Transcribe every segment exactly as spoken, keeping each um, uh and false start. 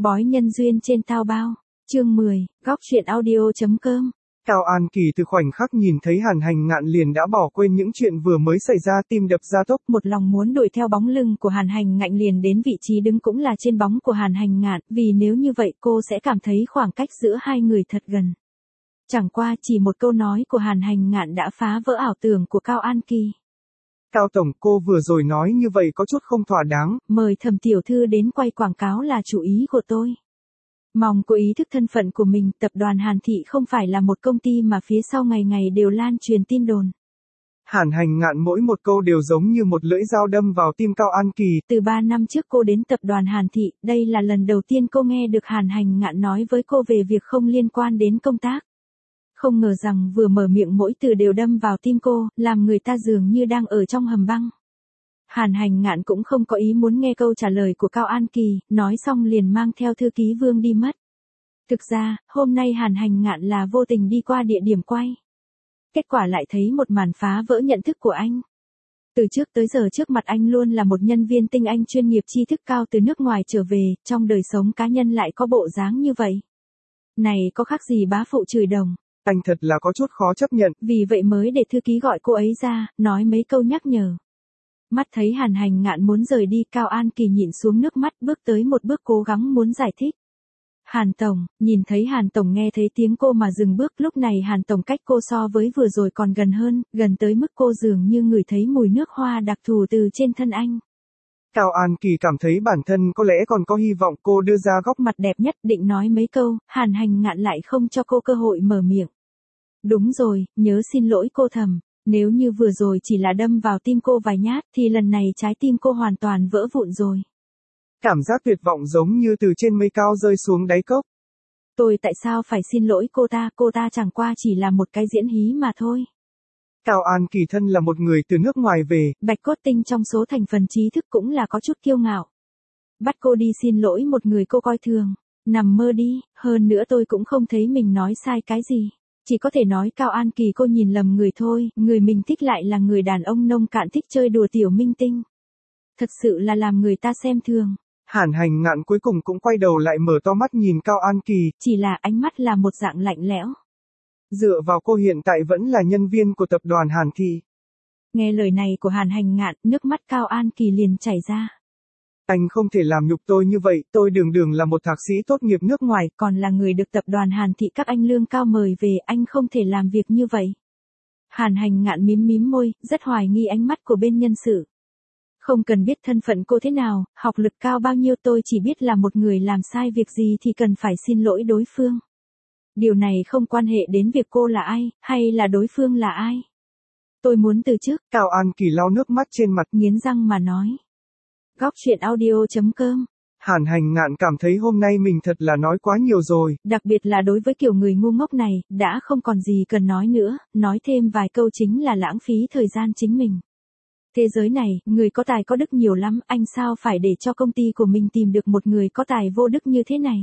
Bói nhân duyên trên Tao Bao, chương mười, góc truyện audio chấm com. Cao An Kỳ từ khoảnh khắc nhìn thấy Hàn Hành Ngạn liền đã bỏ quên những chuyện vừa mới xảy ra, tim đập ra tốc. Một lòng muốn đuổi theo bóng lưng của Hàn Hành Ngạn liền đến vị trí đứng cũng là trên bóng của Hàn Hành Ngạn, vì nếu như vậy cô sẽ cảm thấy khoảng cách giữa hai người thật gần. Chẳng qua chỉ một câu nói của Hàn Hành Ngạn đã phá vỡ ảo tưởng của Cao An Kỳ. Cao Tổng, cô vừa rồi nói như vậy có chút không thỏa đáng. Mời Thẩm tiểu thư đến quay quảng cáo là chủ ý của tôi. Mong cô ý thức thân phận của mình, tập đoàn Hàn Thị không phải là một công ty mà phía sau ngày ngày đều lan truyền tin đồn. Hàn Hành Ngạn mỗi một câu đều giống như một lưỡi dao đâm vào tim Cao An Kỳ. Từ ba năm trước cô đến tập đoàn Hàn Thị, đây là lần đầu tiên cô nghe được Hàn Hành Ngạn nói với cô về việc không liên quan đến công tác. Không ngờ rằng vừa mở miệng mỗi từ đều đâm vào tim cô, làm người ta dường như đang ở trong hầm băng. Hàn Hành Ngạn cũng không có ý muốn nghe câu trả lời của Cao An Kỳ, nói xong liền mang theo thư ký Vương đi mất. Thực ra, hôm nay Hàn Hành Ngạn là vô tình đi qua địa điểm quay. Kết quả lại thấy một màn phá vỡ nhận thức của anh. Từ trước tới giờ trước mặt anh luôn là một nhân viên tinh anh chuyên nghiệp tri thức cao từ nước ngoài trở về, trong đời sống cá nhân lại có bộ dáng như vậy. Này có khác gì bá phụ chửi đồng. Anh thật là có chút khó chấp nhận. Vì vậy mới để thư ký gọi cô ấy ra, nói mấy câu nhắc nhở. Mắt thấy Hàn Hành Ngạn muốn rời đi, Cao An Kỳ nhịn xuống nước mắt bước tới một bước cố gắng muốn giải thích. Hàn Tổng, nhìn thấy Hàn Tổng nghe thấy tiếng cô mà dừng bước, lúc này Hàn Tổng cách cô so với vừa rồi còn gần hơn, gần tới mức cô dường như ngửi thấy mùi nước hoa đặc thù từ trên thân anh. Cao An Kỳ cảm thấy bản thân có lẽ còn có hy vọng, cô đưa ra góc mặt đẹp nhất định nói mấy câu, Hàn Hành Ngạn lại không cho cô cơ hội mở miệng. Đúng rồi, nhớ xin lỗi cô Thẩm. Nếu như vừa rồi chỉ là đâm vào tim cô vài nhát thì lần này trái tim cô hoàn toàn vỡ vụn rồi. Cảm giác tuyệt vọng giống như từ trên mây cao rơi xuống đáy cốc. Tôi tại sao phải xin lỗi cô ta, cô ta chẳng qua chỉ là một cái diễn hí mà thôi. Cao An Kỳ thân là một người từ nước ngoài về. Bạch cốt tinh trong số thành phần trí thức cũng là có chút kiêu ngạo. Bắt cô đi xin lỗi một người cô coi thường. Nằm mơ đi, hơn nữa tôi cũng không thấy mình nói sai cái gì. Chỉ có thể nói Cao An Kỳ cô nhìn lầm người thôi, người mình thích lại là người đàn ông nông cạn thích chơi đùa tiểu minh tinh. Thật sự là làm người ta xem thường. Hàn Hành Ngạn cuối cùng cũng quay đầu lại mở to mắt nhìn Cao An Kỳ. Chỉ là ánh mắt là một dạng lạnh lẽo. Dựa vào cô hiện tại vẫn là nhân viên của tập đoàn Hàn Thị. Nghe lời này của Hàn Hành Ngạn, nước mắt Cao An Kỳ liền chảy ra. Anh không thể làm nhục tôi như vậy, tôi đường đường là một thạc sĩ tốt nghiệp nước ngoài, còn là người được tập đoàn Hàn Thị các anh lương cao mời về, anh không thể làm việc như vậy. Hàn Hành Ngạn mím mím môi, rất hoài nghi ánh mắt của bên nhân sự. Không cần biết thân phận cô thế nào, học lực cao bao nhiêu, tôi chỉ biết là một người làm sai việc gì thì cần phải xin lỗi đối phương. Điều này không quan hệ đến việc cô là ai, hay là đối phương là ai. Tôi muốn từ chức. Cao An Kỳ lau nước mắt trên mặt, nghiến răng mà nói. Góc truyện audio chấm com. Hàn Hành Ngạn cảm thấy hôm nay mình thật là nói quá nhiều rồi. Đặc biệt là đối với kiểu người ngu ngốc này, đã không còn gì cần nói nữa, nói thêm vài câu chính là lãng phí thời gian chính mình. Thế giới này, người có tài có đức nhiều lắm, anh sao phải để cho công ty của mình tìm được một người có tài vô đức như thế này.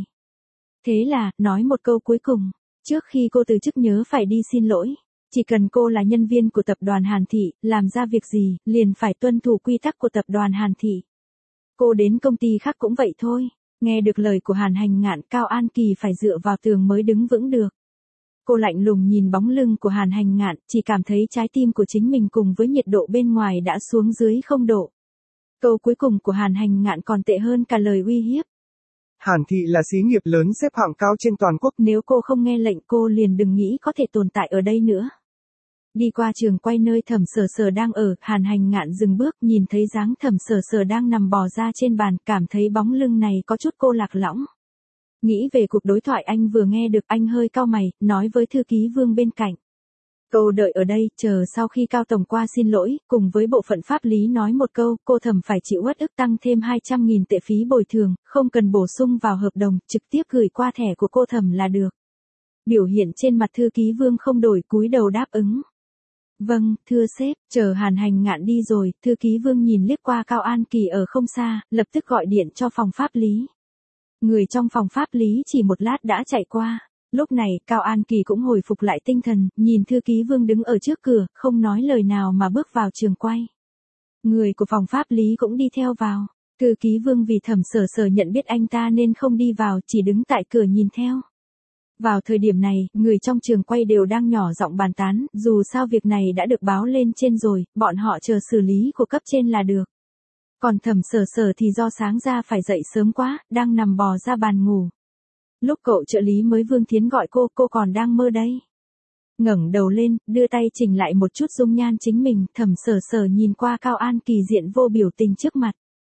Thế là, nói một câu cuối cùng, trước khi cô từ chức nhớ phải đi xin lỗi. Chỉ cần cô là nhân viên của tập đoàn Hàn Thị, làm ra việc gì, liền phải tuân thủ quy tắc của tập đoàn Hàn Thị. Cô đến công ty khác cũng vậy thôi. Nghe được lời của Hàn Hành Ngạn, Cao An Kỳ phải dựa vào tường mới đứng vững được. Cô lạnh lùng nhìn bóng lưng của Hàn Hành Ngạn, chỉ cảm thấy trái tim của chính mình cùng với nhiệt độ bên ngoài đã xuống dưới không độ. Câu cuối cùng của Hàn Hành Ngạn còn tệ hơn cả lời uy hiếp. Hàn Thị là xí nghiệp lớn xếp hạng cao trên toàn quốc. Nếu cô không nghe lệnh cô liền đừng nghĩ có thể tồn tại ở đây nữa. Đi qua trường quay nơi Thẩm Sở Sở đang ở, Hàn Hành Ngạn dừng bước, nhìn thấy dáng Thẩm Sở Sở đang nằm bò ra trên bàn, cảm thấy bóng lưng này có chút cô lạc lõng. Nghĩ về cuộc đối thoại anh vừa nghe được, anh hơi cau mày, nói với thư ký Vương bên cạnh. Cô đợi ở đây, chờ sau khi Cao Tổng qua xin lỗi, cùng với bộ phận pháp lý nói một câu, cô Thẩm phải chịu uất ức tăng thêm hai trăm nghìn tệ phí bồi thường, không cần bổ sung vào hợp đồng, trực tiếp gửi qua thẻ của cô Thẩm là được. Biểu hiện trên mặt thư ký Vương không đổi, cúi đầu đáp ứng. Vâng, thưa sếp, chờ Hàn Hành Ngạn đi rồi, thư ký Vương nhìn liếc qua Cao An Kỳ ở không xa, lập tức gọi điện cho phòng pháp lý. Người trong phòng pháp lý chỉ một lát đã chạy qua. Lúc này, Cao An Kỳ cũng hồi phục lại tinh thần, nhìn thư ký Vương đứng ở trước cửa, không nói lời nào mà bước vào trường quay. Người của phòng pháp lý cũng đi theo vào. Thư ký Vương vì Thẩm Sở Sở nhận biết anh ta nên không đi vào, chỉ đứng tại cửa nhìn theo. Vào thời điểm này, người trong trường quay đều đang nhỏ giọng bàn tán, dù sao việc này đã được báo lên trên rồi, bọn họ chờ xử lý của cấp trên là được. Còn Thẩm Sở Sở thì do sáng ra phải dậy sớm quá, đang nằm bò ra bàn ngủ. Lúc cậu trợ lý mới Vương Thiến gọi cô, cô còn đang mơ đây. Ngẩng đầu lên, đưa tay chỉnh lại một chút dung nhan chính mình, Thẩm Sở Sở nhìn qua Cao An Kỳ diện vô biểu tình trước mặt.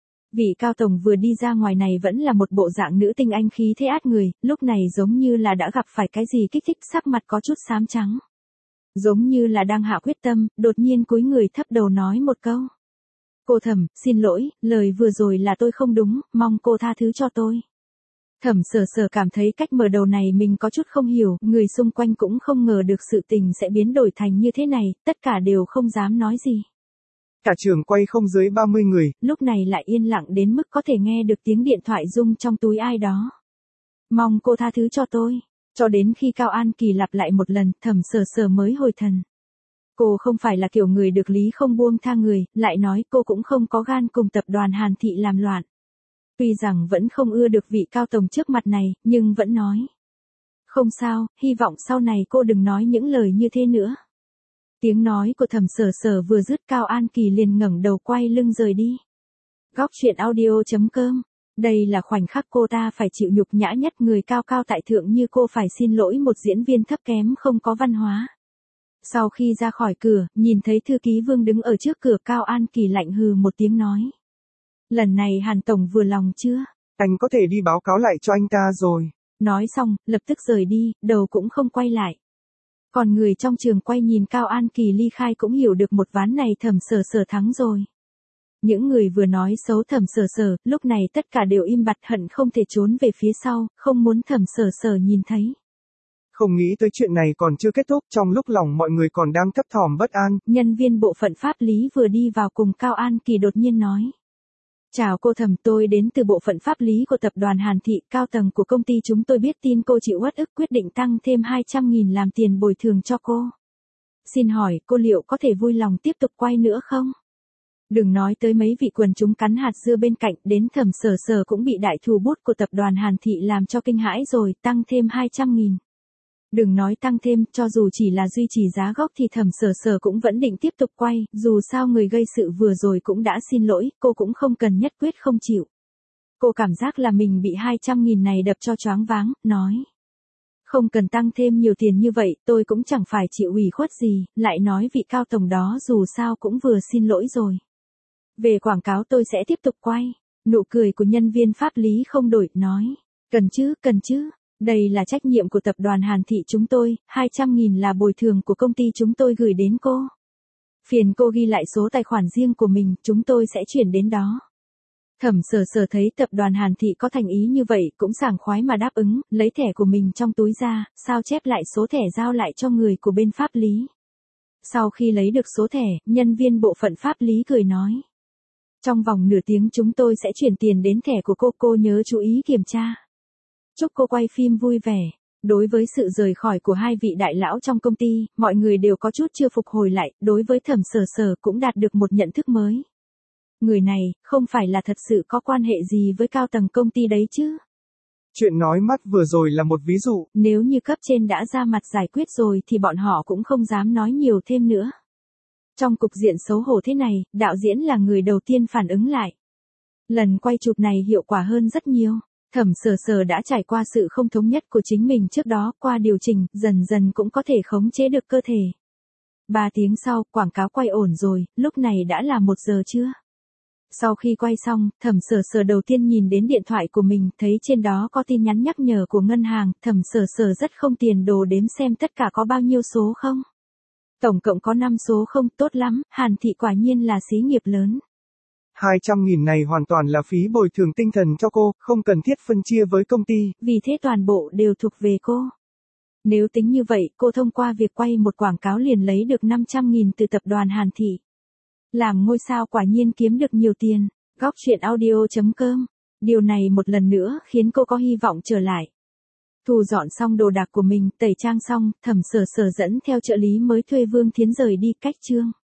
Vị Cao Tổng vừa đi ra ngoài này vẫn là một bộ dạng nữ tinh anh khí thế át người, lúc này giống như là đã gặp phải cái gì kích thích, sắc mặt có chút xám trắng. Giống như là đang hạ quyết tâm, đột nhiên cúi người thấp đầu nói một câu. Cô Thẩm, xin lỗi, lời vừa rồi là tôi không đúng, mong cô tha thứ cho tôi. Thẩm Sở Sở cảm thấy cách mở đầu này mình có chút không hiểu, người xung quanh cũng không ngờ được sự tình sẽ biến đổi thành như thế này, tất cả đều không dám nói gì. Cả trường quay không dưới ba mươi người, lúc này lại yên lặng đến mức có thể nghe được tiếng điện thoại rung trong túi ai đó. Mong cô tha thứ cho tôi, cho đến khi Cao An Kỳ lặp lại một lần, Thẩm Sở Sở mới hồi thần. Cô không phải là kiểu người được lý không buông tha người, lại nói cô cũng không có gan cùng tập đoàn Hàn Thị làm loạn. Tuy rằng vẫn không ưa được vị Cao Tổng trước mặt này, nhưng vẫn nói. Không sao, hy vọng sau này cô đừng nói những lời như thế nữa. Tiếng nói của Thẩm Sở Sở vừa dứt, Cao An Kỳ liền ngẩng đầu quay lưng rời đi. Góc truyện audio chấm com. Đây là khoảnh khắc cô ta phải chịu nhục nhã nhất, người cao cao tại thượng như cô phải xin lỗi một diễn viên thấp kém không có văn hóa. Sau khi ra khỏi cửa, nhìn thấy thư ký Vương đứng ở trước cửa, Cao An Kỳ lạnh hừ một tiếng nói. Lần này Hàn Tổng vừa lòng chưa? Anh có thể đi báo cáo lại cho anh ta rồi. Nói xong, lập tức rời đi, đầu cũng không quay lại. Còn người trong trường quay nhìn Cao An Kỳ ly khai cũng hiểu được một ván này Thẩm Sở Sở thắng rồi. Những người vừa nói xấu Thẩm Sở Sở, lúc này tất cả đều im bặt, hận không thể trốn về phía sau, không muốn Thẩm Sở Sở nhìn thấy. Không nghĩ tới chuyện này còn chưa kết thúc, trong lúc lòng mọi người còn đang thấp thỏm bất an. Nhân viên bộ phận pháp lý vừa đi vào cùng Cao An Kỳ đột nhiên nói. Chào cô Thẩm, tôi đến từ bộ phận pháp lý của tập đoàn Hàn Thị, cao tầng của công ty chúng tôi biết tin cô chịu uất ức quyết định tăng thêm hai trăm nghìn làm tiền bồi thường cho cô. Xin hỏi, cô liệu có thể vui lòng tiếp tục quay nữa không? Đừng nói tới mấy vị quần chúng cắn hạt dưa bên cạnh, đến Thẩm Sở Sở cũng bị đại thù bút của tập đoàn Hàn Thị làm cho kinh hãi rồi, tăng thêm hai trăm nghìn. Đừng nói tăng thêm, cho dù chỉ là duy trì giá gốc thì Thẩm Sở Sở cũng vẫn định tiếp tục quay, dù sao người gây sự vừa rồi cũng đã xin lỗi, cô cũng không cần nhất quyết không chịu. Cô cảm giác là mình bị hai trăm nghìn này đập cho choáng váng, nói. Không cần tăng thêm nhiều tiền như vậy, tôi cũng chẳng phải chịu ủy khuất gì, lại nói vị Cao Tổng đó dù sao cũng vừa xin lỗi rồi. Về quảng cáo tôi sẽ tiếp tục quay. Nụ cười của nhân viên pháp lý không đổi, nói. Cần chứ, cần chứ. Đây là trách nhiệm của tập đoàn Hàn Thị chúng tôi, hai trăm nghìn là bồi thường của công ty chúng tôi gửi đến cô. Phiền cô ghi lại số tài khoản riêng của mình, chúng tôi sẽ chuyển đến đó. Thẩm Sở Sở thấy tập đoàn Hàn Thị có thành ý như vậy, cũng sảng khoái mà đáp ứng, lấy thẻ của mình trong túi ra, sao chép lại số thẻ giao lại cho người của bên pháp lý. Sau khi lấy được số thẻ, nhân viên bộ phận pháp lý cười nói. Trong vòng nửa tiếng chúng tôi sẽ chuyển tiền đến thẻ của cô, cô nhớ chú ý kiểm tra. Chúc cô quay phim vui vẻ. Đối với sự rời khỏi của hai vị đại lão trong công ty, mọi người đều có chút chưa phục hồi lại, đối với Thẩm Sở Sở cũng đạt được một nhận thức mới. Người này, không phải là thật sự có quan hệ gì với cao tầng công ty đấy chứ. Chuyện nói mắt vừa rồi là một ví dụ. Nếu như cấp trên đã ra mặt giải quyết rồi thì bọn họ cũng không dám nói nhiều thêm nữa. Trong cục diện xấu hổ thế này, đạo diễn là người đầu tiên phản ứng lại. Lần quay chụp này hiệu quả hơn rất nhiều. Thẩm Sở Sở đã trải qua sự không thống nhất của chính mình trước đó, qua điều chỉnh, dần dần cũng có thể khống chế được cơ thể. Ba tiếng sau, quảng cáo quay ổn rồi, lúc này đã là một giờ trưa. Sau khi quay xong, Thẩm Sở Sở đầu tiên nhìn đến điện thoại của mình, thấy trên đó có tin nhắn nhắc nhở của ngân hàng, Thẩm Sở Sở rất không tiền đồ đếm xem tất cả có bao nhiêu số không. Tổng cộng có năm số không, tốt lắm, Hàn Thị quả nhiên là xí nghiệp lớn. hai trăm nghìn này hoàn toàn là phí bồi thường tinh thần cho cô, không cần thiết phân chia với công ty. Vì thế toàn bộ đều thuộc về cô. Nếu tính như vậy, cô thông qua việc quay một quảng cáo liền lấy được năm trăm nghìn từ tập đoàn Hàn Thị. Làm ngôi sao quả nhiên kiếm được nhiều tiền. Góc truyện audio chấm com. Điều này một lần nữa khiến cô có hy vọng trở lại. Thu dọn xong đồ đạc của mình, tẩy trang xong, Thẩm Sở Sở dẫn theo trợ lý mới thuê Vương Thiến rời đi cách chương.